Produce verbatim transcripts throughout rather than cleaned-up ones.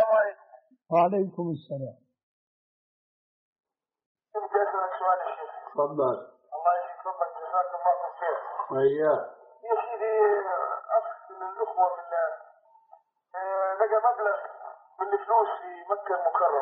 عليكم. وعليكم السلام. بدي أسألك سؤال يا شيخ. تفضل. الله يكرمك جزاك الله خير. وإياك. يا سيدي أخ من الأخوة من لقى مبلغ من الفلوس في مكة المكرمة.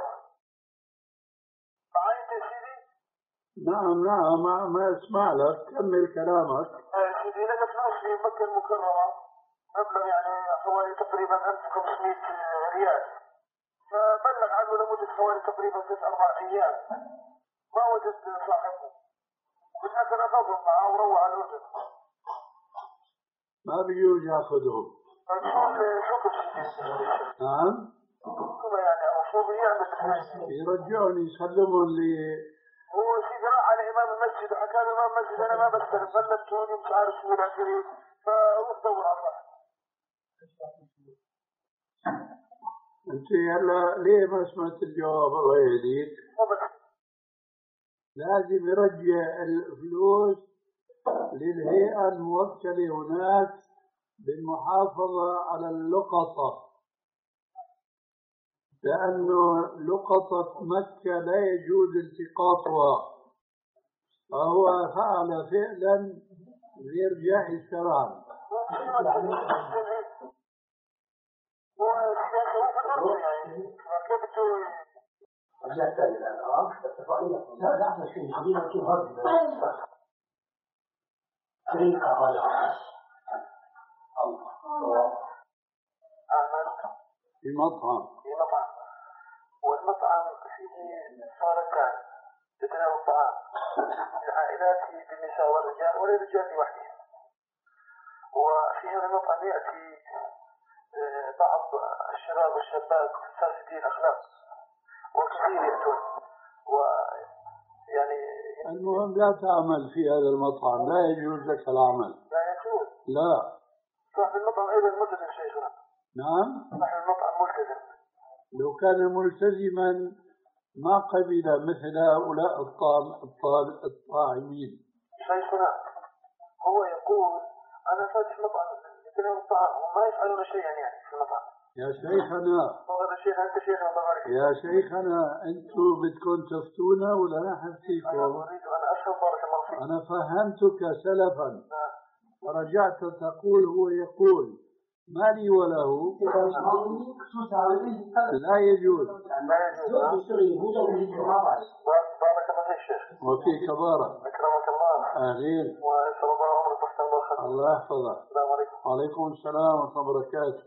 معايا يا سيدي؟ نعم نعم ما, ما اسمع لك، كمل كلامك. يا سيدي لقى فلوس في مكة المكرمة مبلغ يعني حوالي تقريبا ألف وخمسمائة ريال، فبلغ عنه لمدة حوالي تقريبا ثلاث أربع أيام ما وجدت صاحبه، بدأت أنا أضرب معه وروح على الوجه ما بيجوز ياخذهم. شكر نعم. كما يعني المفروض يعمل يرجعون يسلمون لي. هو سيدي راح على إمام المسجد وحكى له إمام المسجد أنا ما بستلم بلغتوني مش عارف شو الأخير، فروح دور على صاحبه. أنت هلا ليه ما سمعت الجواب؟ الله يهديك. لازم يرجع الفلوس للهيئة الموكلة هناك بالمحافظة على اللقطة، لأنه لقطة مكة لا يجوز التقاطها، فهو فعل فعلا يرجع شرعا. رجعت تاني الآن اه اتفقنا لا لا احنا شيء خلينا كيف هذا طريقة هذا الله في مطعم في مطعم والمطعم فيه صالتان تتناول الطعام للعائلات بالنساء والرجال وللرجال لوحدهم، وفي هذا المطعم يأتي بعض الشباب والشابات فاسدي الأخلاق وكثير يأتون ويعني المهم لا تعمل في هذا المطعم، لا يجوز لك العمل. لا يجوز. لا. صاحب المطعم أيضا ملتزم شيخنا. نعم. صاحب المطعم ملتزم. لو كان ملتزما ما قبل مثل هؤلاء الطاعمين. شيخنا هو يقول أنا فاتح مطعم يتناول الطعام وما يفعلون شيئا يعني في المطعم. يا شيخنا يا شيخنا أنتم بدكم تفتونا ولا نحن فيكم؟ أريد أن أشهد بارك الله فيك. أنا فهمتك سلفا ورجعت تقول هو يقول ما لي وله لا يجوز. بارك الله فيك شيخ. وفيك بارك. أكرمك الله. آمين. وأسأل الله عمرك وحسن الله خير. الله يحفظك. السلام عليكم. وعليكم السلام ورحمة الله وبركاته.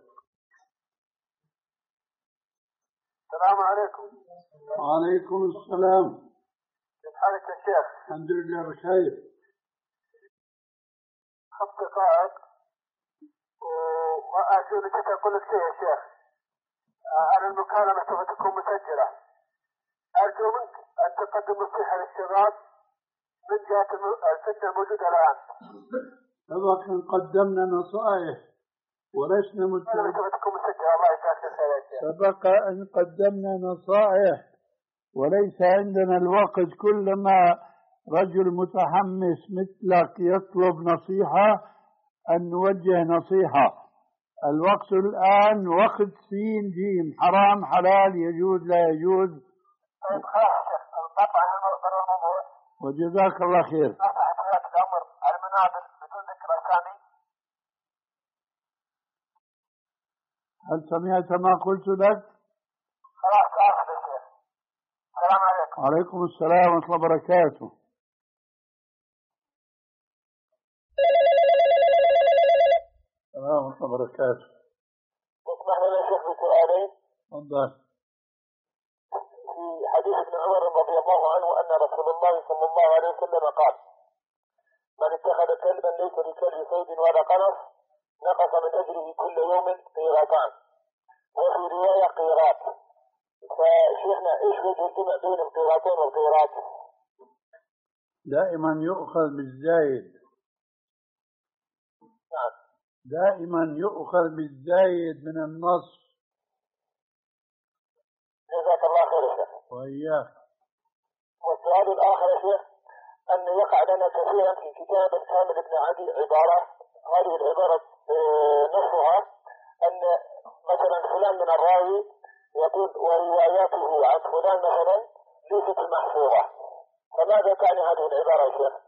السلام عليكم. وعليكم السلام. كيف حالك يا شيخ؟ الحمد لله بخير. خط قائد وأرجو لك أقول لك شيء يا شيخ، أنا المكالمة سوف تكون مسجلة، أرجو منك أن تقدم نصيحة للشباب من جهة الفتنة الموجودة الآن. سبق أن قدمنا نصائح ولسنا متعبين. سبق أن قدمنا نصائح وليس عندنا الوقت. كلما رجل متحمس مثلك يطلب نصيحة أن نوجه نصيحة. الوقت الآن وقت سين جيم، حرام حلال، يجوز لا يجوز. طيب خلاص القطع عن الموضوع. وجزاك الله خير. الأمر على المنابر بدون ذكر أسامي. هل سمعت ما قلت لك؟ خلاص آخذ يا شيخ. السلام عليكم. وعليكم السلام ورحمة الله وبركاته. السلام ورحمة الله وبركاته. اسمح لنا شيخ بسؤالين. تفضل. في حديث ابن عمر رضي الله عنه أن رسول الله صلى الله عليه وسلم قال: من اتخذ كلبا ليس بكلب صيد ولا قنص نقص من أجره كل يوم قيراطان، وفي رواية قيراط. فشيخنا إيش وجه الجمع بين القيراطين والقيراط؟ دائما يؤخذ بالزايد. نعم. دائما يؤخذ بالزايد من النص. جزاك الله خير يا شيخ. وإياك. والسؤال الآخر يا شيخ أن يقع لنا كثيرا في كتاب كامل ابن عدي عبارة، هذه العبارة نصها أن مثلا فلان من الراوي يقول ورواياته عن فلان مثلا ليست محفوظة، فماذا تعني هذه العبارة يا شيخ؟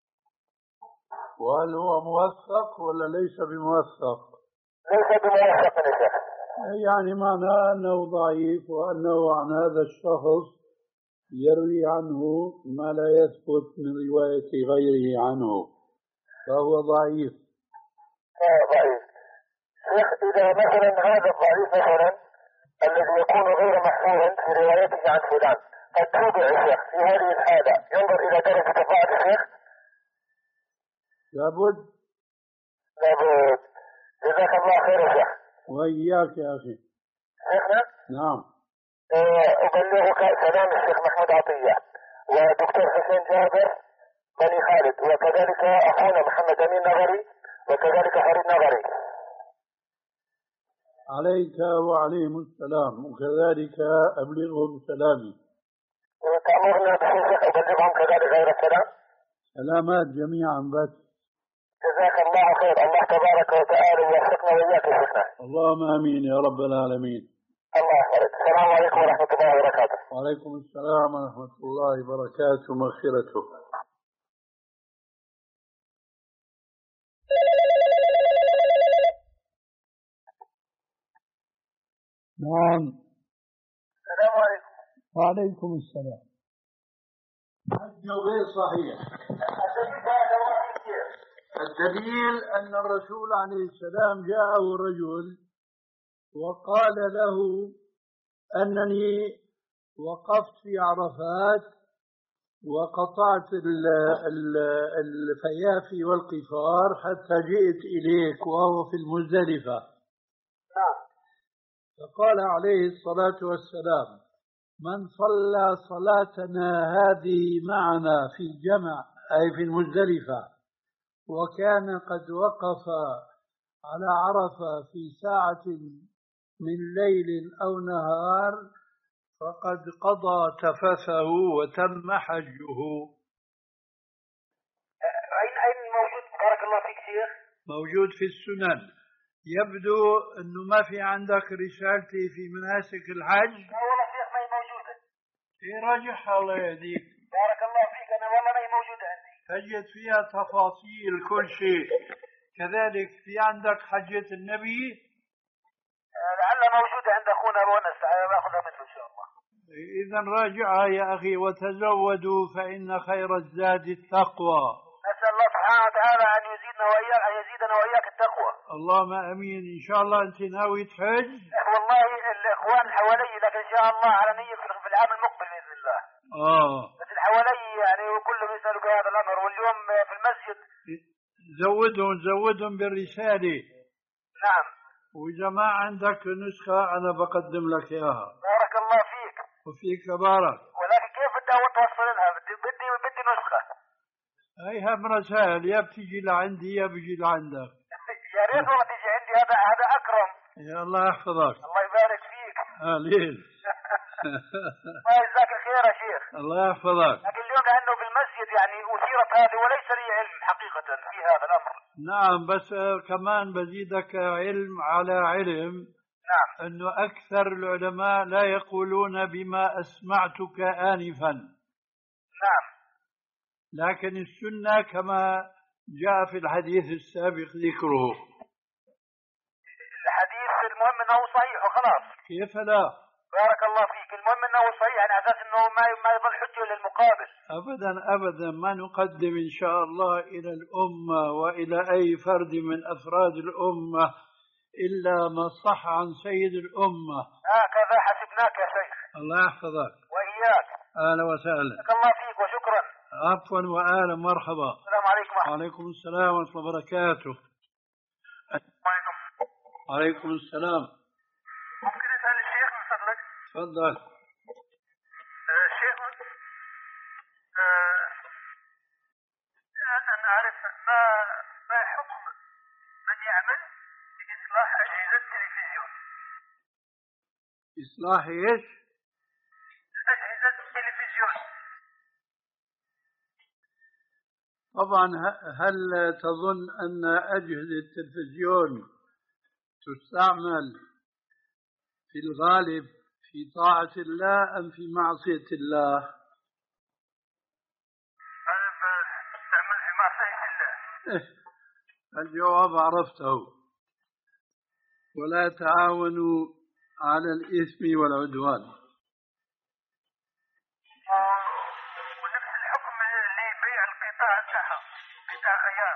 وهل هو موثق ولا ليس بموثق؟ ليس بموثق يا شيخ. يعني معناه أنه ضعيف، وأنه عن هذا الشخص يروي عنه ما لا يثبت من رواية غيره عنه، فهو ضعيف. آه ضعيف. شيخ إذا مثلا هذا الضعيف مثلا الذي يكون غير محفوظا في روايته عن فلان قد توضع الشيخ في هذه الحالة ينظر إلى درجة ضعف الشيخ؟ لابد. لابد. جزاك الله خير يا شيخ. وإياك يا أخي. شيخنا؟ نعم. أبلغك سلام الشيخ محمود عطية ودكتور حسين جابر بني خالد، وكذلك أخونا محمد أمين نظري، وكذلك فريد نظري. عليك وعليهم السلام، وكذلك أبلغهم سلامي. وتأمرنا بشيخ أبلغهم كذلك غير السلام. سلامات جميعا بس. جزاك الله خير. الله تبارك وتعالى يوفقنا وإياك يا شيخنا. اللهم آمين يا رب العالمين. الله يحفظك. السلام عليكم ورحمة الله وبركاته. وعليكم السلام ورحمة الله وبركاته ومغفرته. نعم. السلام عليكم. وعليكم السلام. حجه غير صحيح. الدليل أن الرسول عليه السلام جاءه رجل وقال له أنني وقفت في عرفات وقطعت الفيافي والقفار حتى جئت إليك وهو في المزدلفة. فقال عليه الصلاة والسلام: من صلى صلاتنا هذه معنا في جمع أي في المزدلفة وكان قد وقف على عرفة في ساعة من ليل أو نهار فقد قضى تفثه وتم حجه. أين أين موجود بارك الله فيك شيخ؟ موجود في السنن. يبدو أنه ما في عندك رسالتي في مناسك الحج. لا والله شيخ ما هي موجودة. إيه راجعها الله يهديك. بارك الله فيك. أنا والله ما هي موجودة عندي. تجد فيها تفاصيل كل شيء. كذلك في عندك حجة النبي. لعل موجودة عند أخونا بونس أخذها منه إن شاء الله. إذا راجعها يا أخي. وتزودوا فإن خير الزاد التقوى. نسأل الله سبحانه وتعالى أن يزيدنا وإياك أن يزيدنا وإياك التقوى. اللهم أمين. إن شاء الله أنت ناوي تحج؟ والله الإخوان حوالي، لكن إن شاء الله على نية في العام المقبل بإذن الله. آه. بس الحوالي يعني وكلهم يسألوا بهذا الأمر، واليوم في المسجد. زودهم زودهم بالرسالة. نعم. وإذا ما عندك نسخة أنا بقدم لك إياها. بارك الله فيك. وفيك بارك. ولكن كيف بدي أوصل لها؟ بدي بدي بدي نسخة. هاي هم سهل، يا بتيجي لعندي يا بيجي لعندك. يا ريت والله تيجي عندي، هذا هذا أكرم. يا الله يحفظك. الله يبارك فيك. آه ليش؟ الله يجزاك الخير يا شيخ. الله يحفظك. لكن اليوم لأنه بالمسجد يعني أثيرت هذه وليس لي علم حقيقة في هذا الأمر. نعم، بس كمان بزيدك علم على علم. نعم. أنه أكثر العلماء لا يقولون بما أسمعتك آنفا. نعم. لكن السنة كما جاء في الحديث السابق ذكره. الحديث المهم أنه صحيح وخلاص. كيف لا؟ بارك الله فيك. المهم أنه صحيح على أساس أنه ما ما يظل حجة للمقابل. أبدا أبدا ما نقدم إن شاء الله إلى الأمة وإلى أي فرد من أفراد الأمة إلا ما صح عن سيد الأمة. هكذا حسبناك يا شيخ. الله يحفظك. وإياك. أهلا وسهلا. بارك الله فيك وشكرا. عفوا وأهلا مرحبا. السلام عليكم. وعليكم السلام ورحمة الله وبركاته. وعليكم السلام. ممكن أسأل الشيخ من فضلك؟ تفضل. آه شيخ آه أنا أعرف ما ما حكم من يعمل بإصلاح أجهزة التلفزيون. إصلاح إيش؟ أجهزة التلفزيون. طبعا هل تظن أن أجهزة التلفزيون تستعمل في الغالب في طاعة الله أم في معصية الله؟ أنا بستعمل في معصية الله. الجواب عرفته. ولا تعاونوا على الإثم والعدوان. ونفس الحكم لبيع القطاع تاعها، قطاع غيار.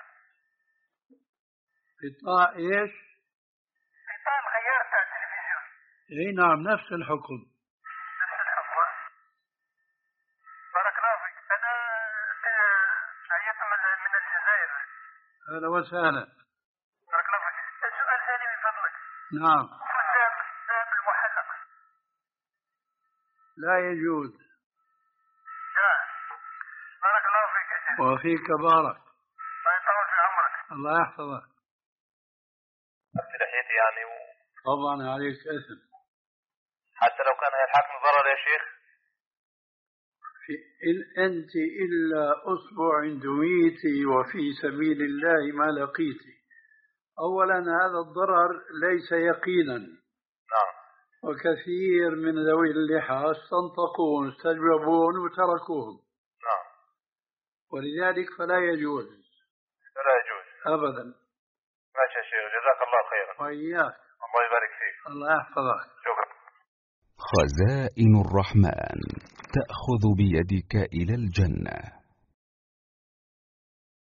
قطاع إيش؟ قطاع الغيار تاع التلفزيون. إي نعم، نفس الحكم. نفس الحكم. بارك الله فيك. أنا جايت من الجزائر. أهلا وسهلا. بارك الله فيك. السؤال ثاني من فضلك. نعم. الذهب الذهب المحلق. لا يجوز. لا. بارك الله فيك يا شيخ. وفيك بارك. الله يطول في عمرك. الله يحفظك. في لحيتي يعني و... طبعا عليك اسم. حتى لو كان هيلحقني ضرر يا شيخ. في إن أنت إلا أصبع دميتي وفي سبيل الله ما لقيتي. أولا هذا الضرر ليس يقينا. نعم. وكثير من ذوي اللحى استنطقون استجوبون وتركوهم. نعم. ولذلك فلا يجوز. فلا يجوز أبدا. ماشي يا شيخ، جزاك الله خيرا. وإياك. الله يبارك فيك. الله يحفظك. شكرا. خزائن الرحمن تأخذ بيدك إلى الجنة.